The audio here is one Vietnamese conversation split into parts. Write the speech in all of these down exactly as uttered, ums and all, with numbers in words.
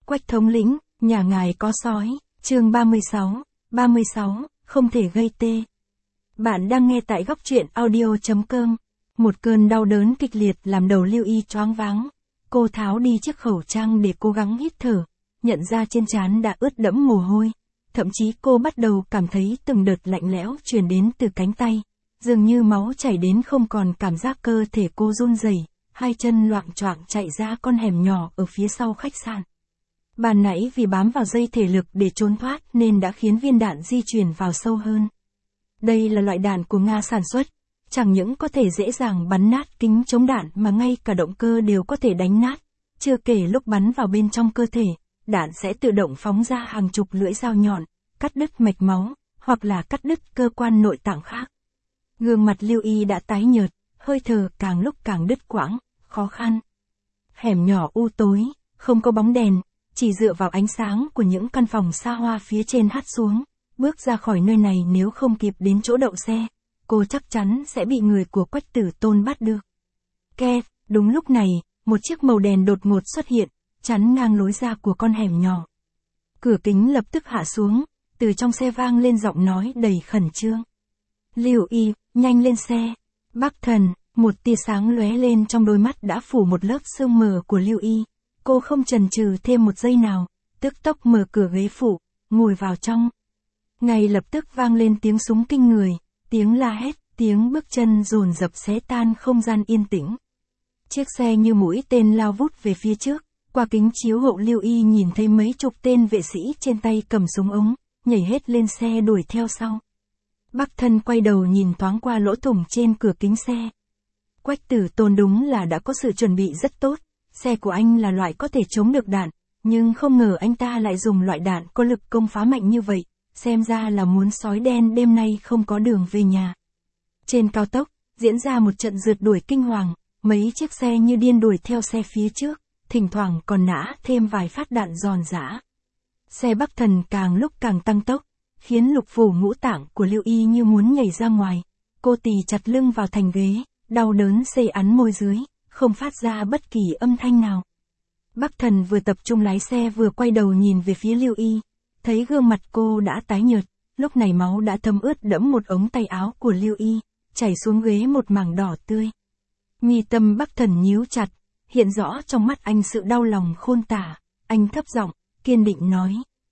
Quách thống lĩnh, nhà ngài có sói, chương ba mươi sáu, ba mươi sáu, không thể gây tê. Bạn đang nghe tại góc truyện audio chấm com. Một cơn đau đớn kịch liệt làm đầu Lưu Y choáng váng. Cô tháo đi chiếc khẩu trang để cố gắng hít thở, nhận ra trên trán đã ướt đẫm mồ hôi. Thậm chí cô bắt đầu cảm thấy từng đợt lạnh lẽo truyền đến từ cánh tay. Dường như máu chảy đến không còn cảm giác, cơ thể cô run rẩy, hai chân loạng choạng chạy ra con hẻm nhỏ ở phía sau khách sạn. Ban nãy vì bám vào dây thể lực để trốn thoát nên đã khiến viên đạn di chuyển vào sâu hơn. Đây là loại đạn của Nga sản xuất, chẳng những có thể dễ dàng bắn nát kính chống đạn mà ngay cả động cơ đều có thể đánh nát. Chưa kể lúc bắn vào bên trong cơ thể, đạn sẽ tự động phóng ra hàng chục lưỡi dao nhọn, cắt đứt mạch máu, hoặc là cắt đứt cơ quan nội tạng khác. Gương mặt Lưu Y đã tái nhợt, hơi thở càng lúc càng đứt quãng, khó khăn. Hẻm nhỏ u tối, không có bóng đèn, chỉ dựa vào ánh sáng của những căn phòng xa hoa phía trên hắt xuống. Bước ra khỏi nơi này nếu không kịp đến chỗ đậu xe, cô chắc chắn sẽ bị người của Quách Tử Tôn bắt được. Két, đúng lúc này, một chiếc màu đèn đột ngột xuất hiện, chắn ngang lối ra của con hẻm nhỏ. Cửa kính lập tức hạ xuống, từ trong xe vang lên giọng nói đầy khẩn trương. Lưu Y, nhanh lên xe. Bắc Thần, một tia sáng lóe lên trong đôi mắt đã phủ một lớp sương mờ của Lưu Y. Cô không chần chừ thêm một giây nào, tức tốc mở cửa ghế phụ, ngồi vào trong. Ngay lập tức vang lên tiếng súng kinh người, tiếng la hét, tiếng bước chân dồn dập xé tan không gian yên tĩnh. Chiếc xe như mũi tên lao vút về phía trước, qua kính chiếu hậu Lưu Y nhìn thấy mấy chục tên vệ sĩ trên tay cầm súng ống, nhảy hết lên xe đuổi theo sau. Bắc Thân quay đầu nhìn thoáng qua lỗ thủng trên cửa kính xe. Quách Tử Tôn đúng là đã có sự chuẩn bị rất tốt, xe của anh là loại có thể chống được đạn, nhưng không ngờ anh ta lại dùng loại đạn có lực công phá mạnh như vậy, xem ra là muốn sói đen đêm nay không có đường về nhà. Trên cao tốc, diễn ra một trận rượt đuổi kinh hoàng, mấy chiếc xe như điên đuổi theo xe phía trước, thỉnh thoảng còn nã thêm vài phát đạn giòn giã. Xe Bắc Thần càng lúc càng tăng tốc, khiến lục phủ ngũ tạng của Lưu Y như muốn nhảy ra ngoài. Cô tì chặt lưng vào thành ghế, đau đớn xê ắn môi dưới, không phát ra bất kỳ âm thanh nào. Bắc Thần vừa tập trung lái xe vừa quay đầu nhìn về phía Lưu Y, thấy gương mặt cô đã tái nhợt, lúc này máu đã thấm ướt đẫm một ống tay áo của Lưu Y, chảy xuống ghế một mảng đỏ tươi. Mi tâm Bắc Thần nhíu chặt, hiện rõ trong mắt anh sự đau lòng khôn tả, anh thấp giọng, kiên định nói.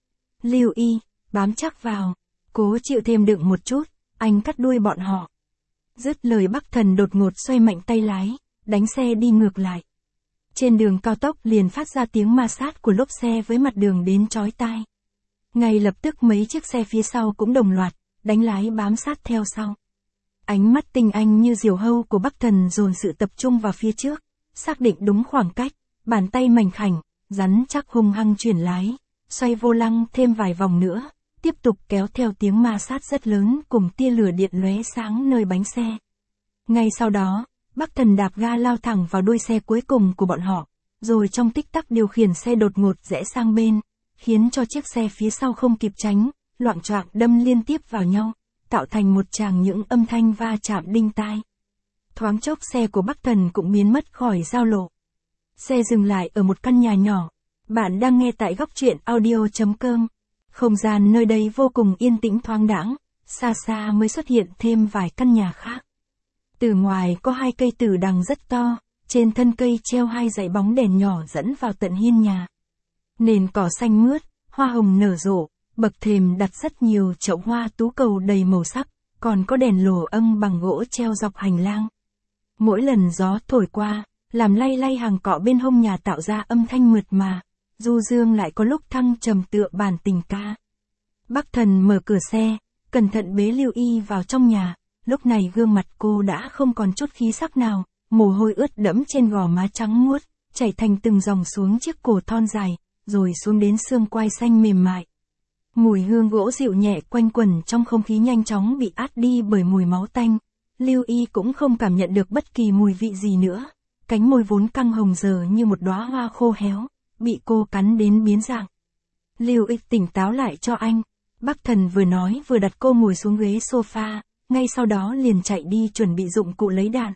Lưu Y, bám chắc vào, cố chịu thêm đựng một chút, anh cắt đuôi bọn họ. Dứt lời Bắc Thần đột ngột xoay mạnh tay lái, đánh xe đi ngược lại. Trên đường cao tốc liền phát ra tiếng ma sát của lốp xe với mặt đường đến chói tai. Ngay lập tức mấy chiếc xe phía sau cũng đồng loạt, đánh lái bám sát theo sau. Ánh mắt tinh anh như diều hâu của Bắc Thần dồn sự tập trung vào phía trước, xác định đúng khoảng cách, bàn tay mảnh khảnh, rắn chắc hung hăng chuyển lái, xoay vô lăng thêm vài vòng nữa, tiếp tục kéo theo tiếng ma sát rất lớn cùng tia lửa điện lóe sáng nơi bánh xe. Ngay sau đó, Bắc Thần đạp ga lao thẳng vào đuôi xe cuối cùng của bọn họ, rồi trong tích tắc điều khiển xe đột ngột rẽ sang bên, khiến cho chiếc xe phía sau không kịp tránh, loạng choạng đâm liên tiếp vào nhau, tạo thành một tràng những âm thanh va chạm đinh tai. Thoáng chốc xe của Bắc Thần cũng biến mất khỏi giao lộ. Xe dừng lại ở một căn nhà nhỏ. Bạn đang nghe tại góc truyện audio chấm com. Không gian nơi đây vô cùng yên tĩnh thoáng đãng, xa xa mới xuất hiện thêm vài căn nhà khác. Từ ngoài có hai cây tử đằng rất to, trên thân cây treo hai dãy bóng đèn nhỏ dẫn vào tận hiên nhà. Nền cỏ xanh mướt, hoa hồng nở rộ, bậc thềm đặt rất nhiều chậu hoa tú cầu đầy màu sắc, còn có đèn lồ âng bằng gỗ treo dọc hành lang. Mỗi lần gió thổi qua, làm lay lay hàng cọ bên hông nhà tạo ra âm thanh mượt mà, du dương lại có lúc thăng trầm tựa bản tình ca. Bắc Thần mở cửa xe, cẩn thận bế Lưu Y vào trong nhà, lúc này gương mặt cô đã không còn chút khí sắc nào, mồ hôi ướt đẫm trên gò má trắng muốt, chảy thành từng dòng xuống chiếc cổ thon dài, rồi xuống đến xương quai xanh mềm mại. Mùi hương gỗ dịu nhẹ quanh quẩn trong không khí nhanh chóng bị át đi bởi mùi máu tanh. Lưu Y cũng không cảm nhận được bất kỳ mùi vị gì nữa. Cánh môi vốn căng hồng giờ như một đóa hoa khô héo, bị cô cắn đến biến dạng. Lưu Y tỉnh táo lại cho anh. Bắc Thần vừa nói vừa đặt cô ngồi xuống ghế sofa, ngay sau đó liền chạy đi chuẩn bị dụng cụ lấy đạn.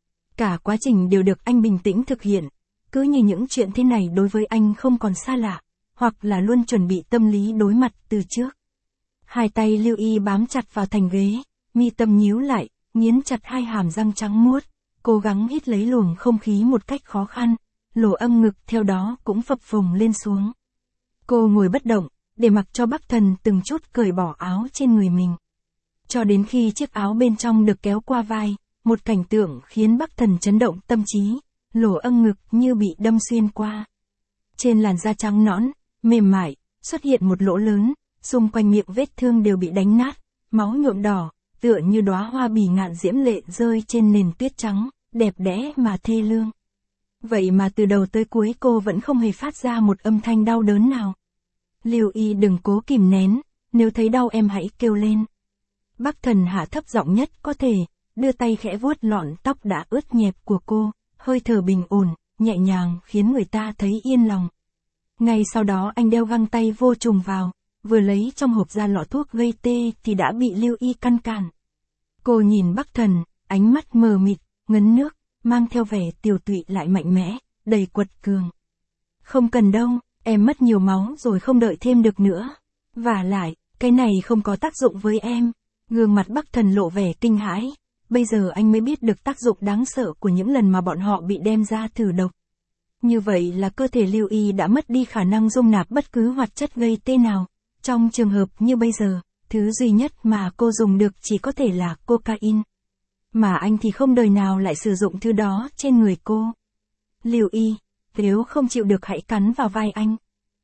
Cả quá trình đều được anh bình tĩnh thực hiện. Cứ như những chuyện thế này đối với anh không còn xa lạ, hoặc là luôn chuẩn bị tâm lý đối mặt từ trước. Hai tay Lưu Y bám chặt vào thành ghế, mi tâm nhíu lại, nghiến chặt hai hàm răng trắng muốt, cố gắng hít lấy luồng không khí một cách khó khăn, lỗ âm ngực theo đó cũng phập phồng lên xuống. Cô ngồi bất động, để mặc cho Bắc Thần từng chút cởi bỏ áo trên người mình. Cho đến khi chiếc áo bên trong được kéo qua vai, một cảnh tượng khiến Bắc Thần chấn động tâm trí, lỗ âm ngực như bị đâm xuyên qua. Trên làn da trắng nõn, mềm mại, xuất hiện một lỗ lớn, xung quanh miệng vết thương đều bị đánh nát, máu nhuộm đỏ, tựa như đóa hoa bỉ ngạn diễm lệ rơi trên nền tuyết trắng, đẹp đẽ mà thê lương. Vậy mà từ đầu tới cuối cô vẫn không hề phát ra một âm thanh đau đớn nào. Lưu Y đừng cố kìm nén, nếu thấy đau em hãy kêu lên. Bắc Thần hạ thấp giọng nhất có thể, đưa tay khẽ vuốt lọn tóc đã ướt nhẹp của cô, hơi thở bình ổn, nhẹ nhàng khiến người ta thấy yên lòng. Ngay sau đó anh đeo găng tay vô trùng vào, vừa lấy trong hộp ra lọ thuốc gây tê thì đã bị Lưu Y ngăn cản. Cô nhìn Bắc Thần, ánh mắt mờ mịt, ngấn nước, mang theo vẻ tiều tụy lại mạnh mẽ, đầy quật cường. Không cần đâu, em mất nhiều máu rồi không đợi thêm được nữa. Vả lại, cái này không có tác dụng với em. Gương mặt Bắc Thần lộ vẻ kinh hãi. Bây giờ anh mới biết được tác dụng đáng sợ của những lần mà bọn họ bị đem ra thử độc. Như vậy là cơ thể Lưu Y đã mất đi khả năng dung nạp bất cứ hoạt chất gây tê nào. Trong trường hợp như bây giờ, thứ duy nhất mà cô dùng được chỉ có thể là cocaine. Mà anh thì không đời nào lại sử dụng thứ đó trên người cô. Lưu Y, nếu không chịu được hãy cắn vào vai anh.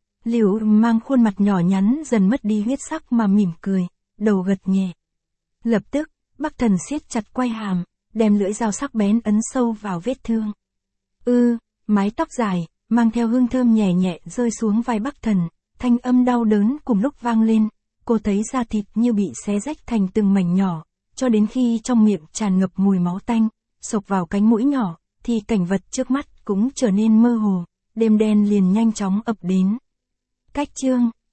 Lưu mang khuôn mặt nhỏ nhắn dần mất đi huyết sắc mà mỉm cười, đầu gật nhẹ. Lập tức, Bắc Thần siết chặt quai hàm, đem lưỡi dao sắc bén ấn sâu vào vết thương. Ư, mái tóc dài, mang theo hương thơm nhẹ nhẹ rơi xuống vai Bắc Thần, thanh âm đau đớn cùng lúc vang lên, cô thấy da thịt như bị xé rách thành từng mảnh nhỏ, cho đến khi trong miệng tràn ngập mùi máu tanh, xộc vào cánh mũi nhỏ, thì cảnh vật trước mắt cũng trở nên mơ hồ, đêm đen liền nhanh chóng ập đến. Cách chương